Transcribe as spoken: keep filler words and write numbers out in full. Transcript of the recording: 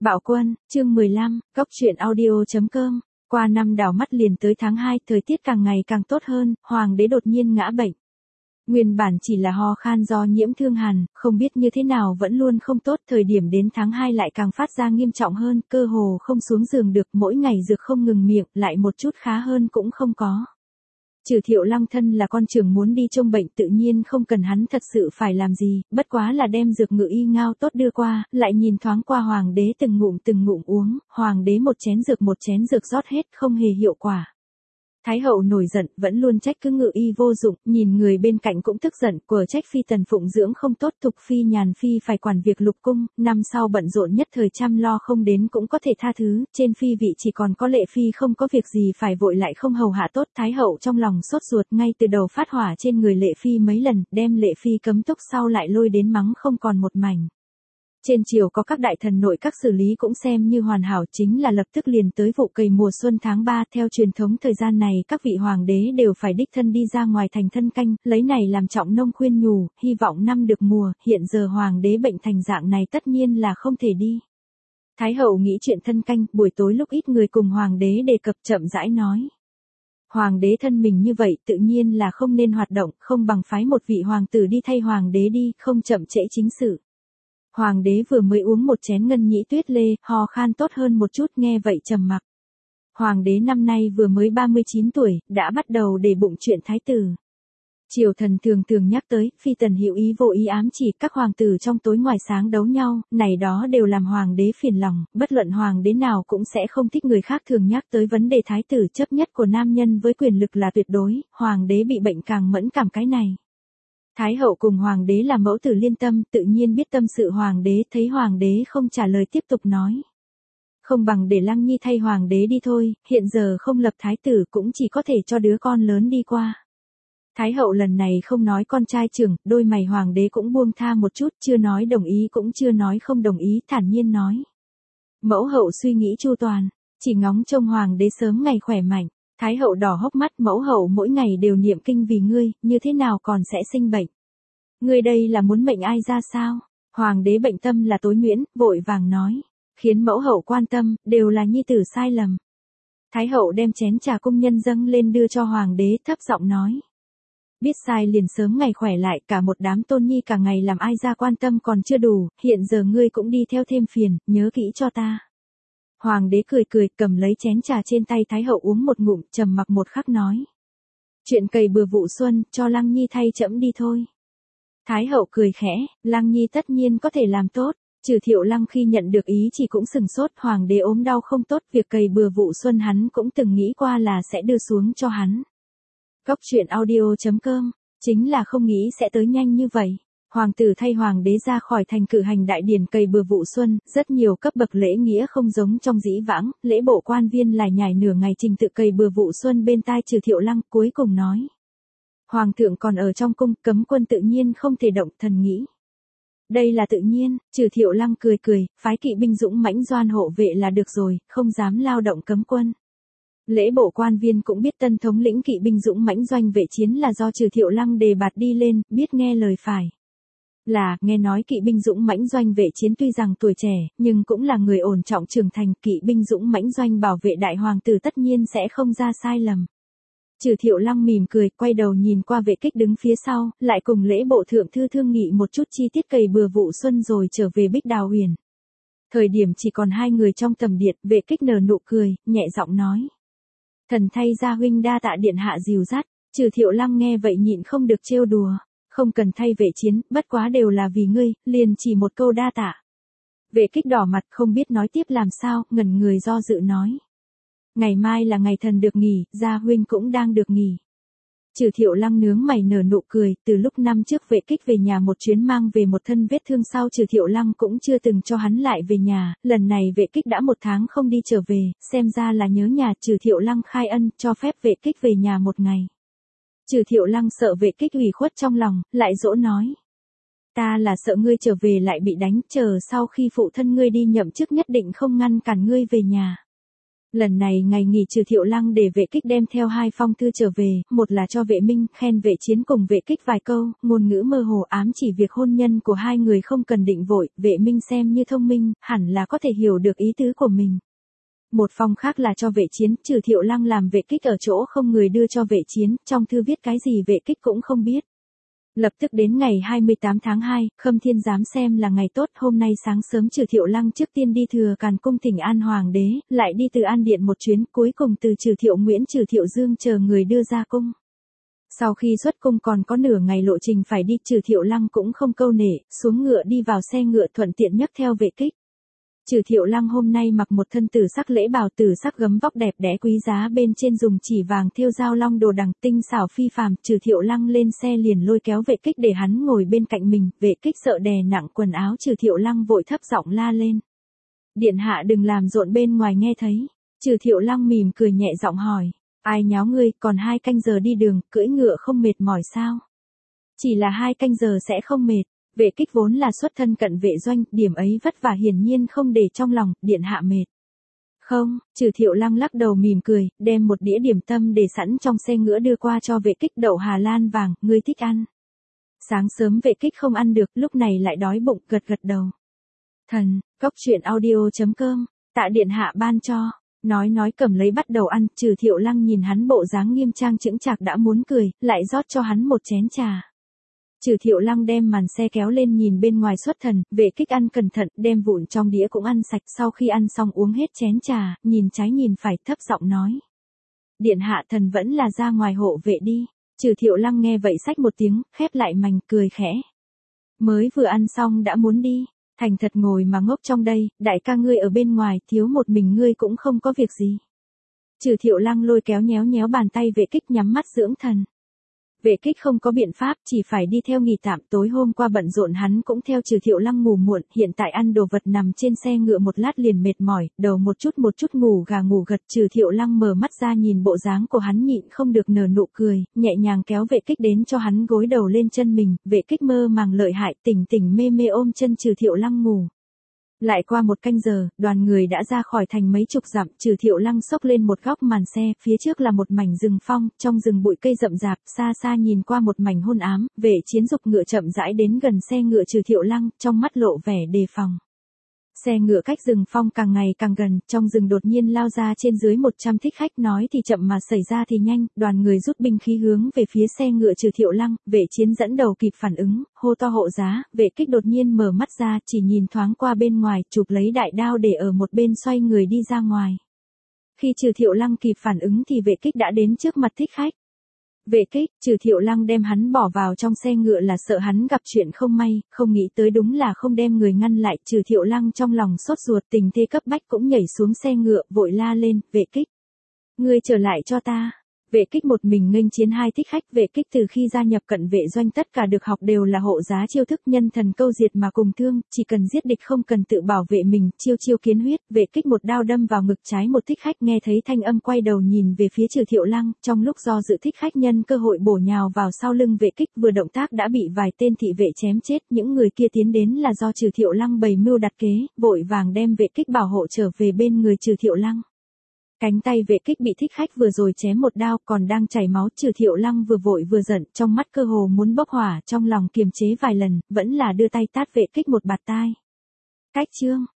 Bạo Quân, chương mười lăm, Cóc truyện audio chấm com. Qua năm đảo mắt liền tới tháng hai, thời tiết càng ngày càng tốt hơn, hoàng đế đột nhiên ngã bệnh. Nguyên bản chỉ là ho khan do nhiễm thương hàn, không biết như thế nào vẫn luôn không tốt, thời điểm đến tháng hai lại càng phát ra nghiêm trọng hơn, cơ hồ không xuống giường được, mỗi ngày dược không ngừng miệng, lại một chút khá hơn cũng không có. Trừ Thiệu Lăng thân là con trưởng muốn đi trông bệnh tự nhiên không cần hắn thật sự phải làm gì, bất quá là đem dược ngự y ngao tốt đưa qua, lại nhìn thoáng qua hoàng đế từng ngụm từng ngụm uống, hoàng đế một chén dược một chén dược rót hết không hề hiệu quả. Thái hậu nổi giận, vẫn luôn trách cứ ngự y vô dụng, nhìn người bên cạnh cũng tức giận, của trách phi tần phụng dưỡng không tốt, Thục phi Nhàn phi phải quản việc lục cung, năm sau bận rộn nhất thời chăm lo không đến cũng có thể tha thứ, trên phi vị chỉ còn có Lệ phi không có việc gì phải vội lại không hầu hạ tốt, Thái hậu trong lòng sốt ruột, ngay từ đầu phát hỏa trên người Lệ phi mấy lần, đem Lệ phi cấm túc sau lại lôi đến mắng không còn một mảnh. Trên triều có các đại thần nội các xử lý cũng xem như hoàn hảo, chính là lập tức liền tới vụ cày mùa xuân tháng ba, theo truyền thống thời gian này các vị hoàng đế đều phải đích thân đi ra ngoài thành thân canh, lấy này làm trọng nông khuyên nhủ, hy vọng năm được mùa, hiện giờ hoàng đế bệnh thành dạng này tất nhiên là không thể đi. Thái hậu nghĩ chuyện thân canh, buổi tối lúc ít người cùng hoàng đế đề cập chậm rãi nói. Hoàng đế thân mình như vậy tự nhiên là không nên hoạt động, không bằng phái một vị hoàng tử đi thay hoàng đế đi, không chậm trễ chính sự. Hoàng đế vừa mới uống một chén ngân nhĩ tuyết lê, ho khan tốt hơn một chút, nghe vậy trầm mặc. Hoàng đế năm nay vừa mới ba mươi chín tuổi, đã bắt đầu để bụng chuyện thái tử. Triều thần thường thường nhắc tới, phi tần hữu ý vô ý ám chỉ các hoàng tử trong tối ngoài sáng đấu nhau, này đó đều làm hoàng đế phiền lòng, bất luận hoàng đế nào cũng sẽ không thích người khác thường nhắc tới vấn đề thái tử, chấp nhất của nam nhân với quyền lực là tuyệt đối, hoàng đế bị bệnh càng mẫn cảm cái này. Thái hậu cùng hoàng đế là mẫu tử liên tâm, tự nhiên biết tâm sự hoàng đế, thấy hoàng đế không trả lời tiếp tục nói. Không bằng để Lăng Nhi thay hoàng đế đi thôi, hiện giờ không lập thái tử cũng chỉ có thể cho đứa con lớn đi qua. Thái hậu lần này không nói con trai trưởng, đôi mày hoàng đế cũng buông tha một chút, chưa nói đồng ý cũng chưa nói không đồng ý, thản nhiên nói. Mẫu hậu suy nghĩ chu toàn, chỉ ngóng trông hoàng đế sớm ngày khỏe mạnh. Thái hậu đỏ hốc mắt, mẫu hậu mỗi ngày đều niệm kinh vì ngươi, như thế nào còn sẽ sinh bệnh. Ngươi đây là muốn mệnh ai ra sao? Hoàng đế bệnh tâm là tối nhuyễn, vội vàng nói. Khiến mẫu hậu quan tâm, đều là nhi tử sai lầm. Thái hậu đem chén trà cung nhân dâng lên đưa cho hoàng đế, thấp giọng nói. Biết sai liền sớm ngày khỏe lại, cả một đám tôn nhi cả ngày làm ai ra quan tâm còn chưa đủ, hiện giờ ngươi cũng đi theo thêm phiền, nhớ kỹ cho ta. Hoàng đế cười cười, cầm lấy chén trà trên tay Thái hậu uống một ngụm, trầm mặc một khắc nói. Chuyện cày bừa vụ xuân, cho Lăng Nhi thay trẫm đi thôi. Thái hậu cười khẽ, Lăng Nhi tất nhiên có thể làm tốt. Trừ Thiệu Lăng khi nhận được ý chỉ cũng sừng sốt, hoàng đế ốm đau không tốt, việc cày bừa vụ xuân hắn cũng từng nghĩ qua là sẽ đưa xuống cho hắn. Cóc truyện audio chấm com, chính là không nghĩ sẽ tới nhanh như vậy. Hoàng tử thay hoàng đế ra khỏi thành cử hành đại điển cày bừa vụ xuân, rất nhiều cấp bậc lễ nghĩa không giống trong dĩ vãng, lễ bộ quan viên lải nhải nửa ngày trình tự cày bừa vụ xuân bên tai Trừ Thiệu Lăng, cuối cùng nói. Hoàng thượng còn ở trong cung, cấm quân tự nhiên không thể động, thần nghĩ. Đây là tự nhiên, Trừ Thiệu Lăng cười cười, phái kỵ binh dũng mãnh doan hộ vệ là được rồi, không dám lao động cấm quân. Lễ bộ quan viên cũng biết tân thống lĩnh kỵ binh dũng mãnh doanh vệ chiến là do Trừ Thiệu Lăng đề bạt đi lên, biết nghe lời phải. Là, nghe nói kỵ binh dũng mãnh doanh vệ chiến tuy rằng tuổi trẻ, nhưng cũng là người ổn trọng trưởng thành, kỵ binh dũng mãnh doanh bảo vệ đại hoàng tử tất nhiên sẽ không ra sai lầm. Trừ Thiệu Lăng mỉm cười, quay đầu nhìn qua Vệ Kích đứng phía sau, lại cùng lễ bộ thượng thư thương nghị một chút chi tiết cày bừa vụ xuân rồi trở về Bích Đào Huyền. Thời điểm chỉ còn hai người trong tầm điện, Vệ Kích nở nụ cười, nhẹ giọng nói. Thần thay gia huynh đa tạ điện hạ dìu dắt. Trừ Thiệu Lăng nghe vậy nhịn không được trêu đùa. Không cần thay vệ chiến, bất quá đều là vì ngươi, liền chỉ một câu đa tạ. Vệ Kích đỏ mặt không biết nói tiếp làm sao, ngẩn người do dự nói. Ngày mai là ngày thần được nghỉ, gia huynh cũng đang được nghỉ. Trừ Thiệu Lăng nướng mày nở nụ cười, từ lúc năm trước Vệ Kích về nhà một chuyến mang về một thân vết thương sau Trừ Thiệu Lăng cũng chưa từng cho hắn lại về nhà, lần này Vệ Kích đã một tháng không đi trở về, xem ra là nhớ nhà. Trừ Thiệu Lăng khai ân, cho phép Vệ Kích về nhà một ngày. Trừ Thiệu Lăng sợ Vệ Kích ủy khuất trong lòng, lại dỗ nói. Ta là sợ ngươi trở về lại bị đánh, chờ sau khi phụ thân ngươi đi nhậm chức nhất định không ngăn cản ngươi về nhà. Lần này ngày nghỉ Trừ Thiệu Lăng để Vệ Kích đem theo hai phong thư trở về, một là cho Vệ Minh, khen Vệ Chiến cùng Vệ Kích vài câu, ngôn ngữ mơ hồ ám chỉ việc hôn nhân của hai người không cần định vội, Vệ Minh xem như thông minh, hẳn là có thể hiểu được ý tứ của mình. Một phong khác là cho Vệ Chiến, Trừ Thiệu Lăng làm Vệ Kích ở chỗ không người đưa cho Vệ Chiến, trong thư viết cái gì Vệ Kích cũng không biết. Lập tức đến ngày hai mươi tám tháng hai, Khâm Thiên Giám xem là ngày tốt, hôm nay sáng sớm Trừ Thiệu Lăng trước tiên đi Thừa Càn cung thỉnh an hoàng đế, lại đi Từ An điện một chuyến, cuối cùng từ Trừ Thiệu Nguyễn Trừ Thiệu Dương chờ người đưa ra cung. Sau khi xuất cung còn có nửa ngày lộ trình phải đi, Trừ Thiệu Lăng cũng không câu nể, xuống ngựa đi vào xe ngựa thuận tiện nhấc theo Vệ Kích. Trừ Thiệu Lăng hôm nay mặc một thân tử sắc lễ bào tử sắc gấm vóc đẹp đẽ quý giá, bên trên dùng chỉ vàng thêu dao long đồ đằng tinh xảo phi phàm. Trừ Thiệu Lăng lên xe liền lôi kéo Vệ Kích để hắn ngồi bên cạnh mình, Vệ Kích sợ đè nặng quần áo, Trừ Thiệu Lăng vội thấp giọng la lên: "Điện hạ đừng làm rộn bên ngoài nghe thấy." Trừ Thiệu Lăng mỉm cười nhẹ giọng hỏi: "Ai nháo ngươi, còn hai canh giờ đi đường, cưỡi ngựa không mệt mỏi sao?" "Chỉ là hai canh giờ sẽ không mệt." Vệ Kích vốn là xuất thân cận vệ doanh, điểm ấy vất vả hiển nhiên không để trong lòng, điện hạ mệt. "Không." Trừ Thiệu Lăng lắc đầu mỉm cười, đem một đĩa điểm tâm để sẵn trong xe ngựa đưa qua cho Vệ Kích, đậu Hà Lan vàng, ngươi thích ăn. Sáng sớm Vệ Kích không ăn được, lúc này lại đói bụng, gật gật đầu. Thần, cốc truyện audio chấm com, tạ điện hạ ban cho. Nói nói cầm lấy bắt đầu ăn, Trừ Thiệu Lăng nhìn hắn bộ dáng nghiêm trang chững chạc đã muốn cười, lại rót cho hắn một chén trà. Trừ Thiệu Lăng đem màn xe kéo lên nhìn bên ngoài xuất thần, Vệ Kích ăn cẩn thận, đem vụn trong đĩa cũng ăn sạch, sau khi ăn xong uống hết chén trà, nhìn trái nhìn phải, thấp giọng nói: "Điện hạ thần vẫn là ra ngoài hộ vệ đi." Trừ Thiệu Lăng nghe vậy xách một tiếng, khép lại mành, cười khẽ: "Mới vừa ăn xong đã muốn đi, thành thật ngồi mà ngốc trong đây, đại ca ngươi ở bên ngoài, thiếu một mình ngươi cũng không có việc gì." Trừ Thiệu Lăng lôi kéo nhéo nhéo bàn tay Vệ Kích nhắm mắt dưỡng thần. Vệ Kích không có biện pháp, chỉ phải đi theo nghỉ tạm, tối hôm qua bận rộn hắn cũng theo Trừ Thiệu Lăng ngủ muộn, hiện tại ăn đồ vật nằm trên xe ngựa một lát liền mệt mỏi, đầu một chút một chút ngủ gà ngủ gật. Trừ Thiệu Lăng mở mắt ra nhìn bộ dáng của hắn nhịn không được nở nụ cười, nhẹ nhàng kéo Vệ Kích đến cho hắn gối đầu lên chân mình, Vệ Kích mơ màng lợi hại, tỉnh tỉnh mê mê ôm chân Trừ Thiệu Lăng ngủ. Lại qua một canh giờ, đoàn người đã ra khỏi thành mấy chục dặm, Trừ Thiệu Lăng xốc lên một góc màn xe, phía trước là một mảnh rừng phong, trong rừng bụi cây rậm rạp, xa xa nhìn qua một mảnh hôn ám, Vệ Chiến dục ngựa chậm rãi đến gần xe ngựa Trừ Thiệu Lăng, trong mắt lộ vẻ đề phòng. Xe ngựa cách rừng phong càng ngày càng gần, trong rừng đột nhiên lao ra trên dưới một trăm thích khách, nói thì chậm mà xảy ra thì nhanh, đoàn người rút binh khí hướng về phía xe ngựa Trừ Thiệu Lăng, Vệ Chiến dẫn đầu kịp phản ứng, hô to hộ giá, Vệ Kích đột nhiên mở mắt ra, chỉ nhìn thoáng qua bên ngoài, chụp lấy đại đao để ở một bên xoay người đi ra ngoài. Khi Trừ Thiệu Lăng kịp phản ứng thì Vệ Kích đã đến trước mặt thích khách. Vệ Kích, Trừ Thiệu Lăng đem hắn bỏ vào trong xe ngựa là sợ hắn gặp chuyện không may, không nghĩ tới đúng là không đem người ngăn lại. Trừ Thiệu Lăng trong lòng sốt ruột, tình thế cấp bách cũng nhảy xuống xe ngựa, vội la lên: "Vệ Kích, ngươi trở lại cho ta." Vệ Kích một mình nghênh chiến hai thích khách. Vệ Kích từ khi gia nhập cận vệ doanh tất cả được học đều là hộ giá chiêu thức, nhân thần câu diệt mà cùng thương, chỉ cần giết địch không cần tự bảo vệ mình, chiêu chiêu kiến huyết. Vệ Kích một đao đâm vào ngực trái một thích khách, nghe thấy thanh âm quay đầu nhìn về phía Trừ Thiệu Lăng, trong lúc do dự thích khách nhân cơ hội bổ nhào vào sau lưng Vệ Kích, vừa động tác đã bị vài tên thị vệ chém chết. Những người kia tiến đến là do Trừ Thiệu Lăng bày mưu đặt kế, vội vàng đem Vệ Kích bảo hộ trở về bên người Trừ Thiệu Lăng. Cánh tay Vệ Kích bị thích khách vừa rồi chém một đao, còn đang chảy máu. Trừ Thiệu Lăng vừa vội vừa giận, trong mắt cơ hồ muốn bốc hỏa, trong lòng kiềm chế vài lần, vẫn là đưa tay tát Vệ Kích một bạt tai. Cách chương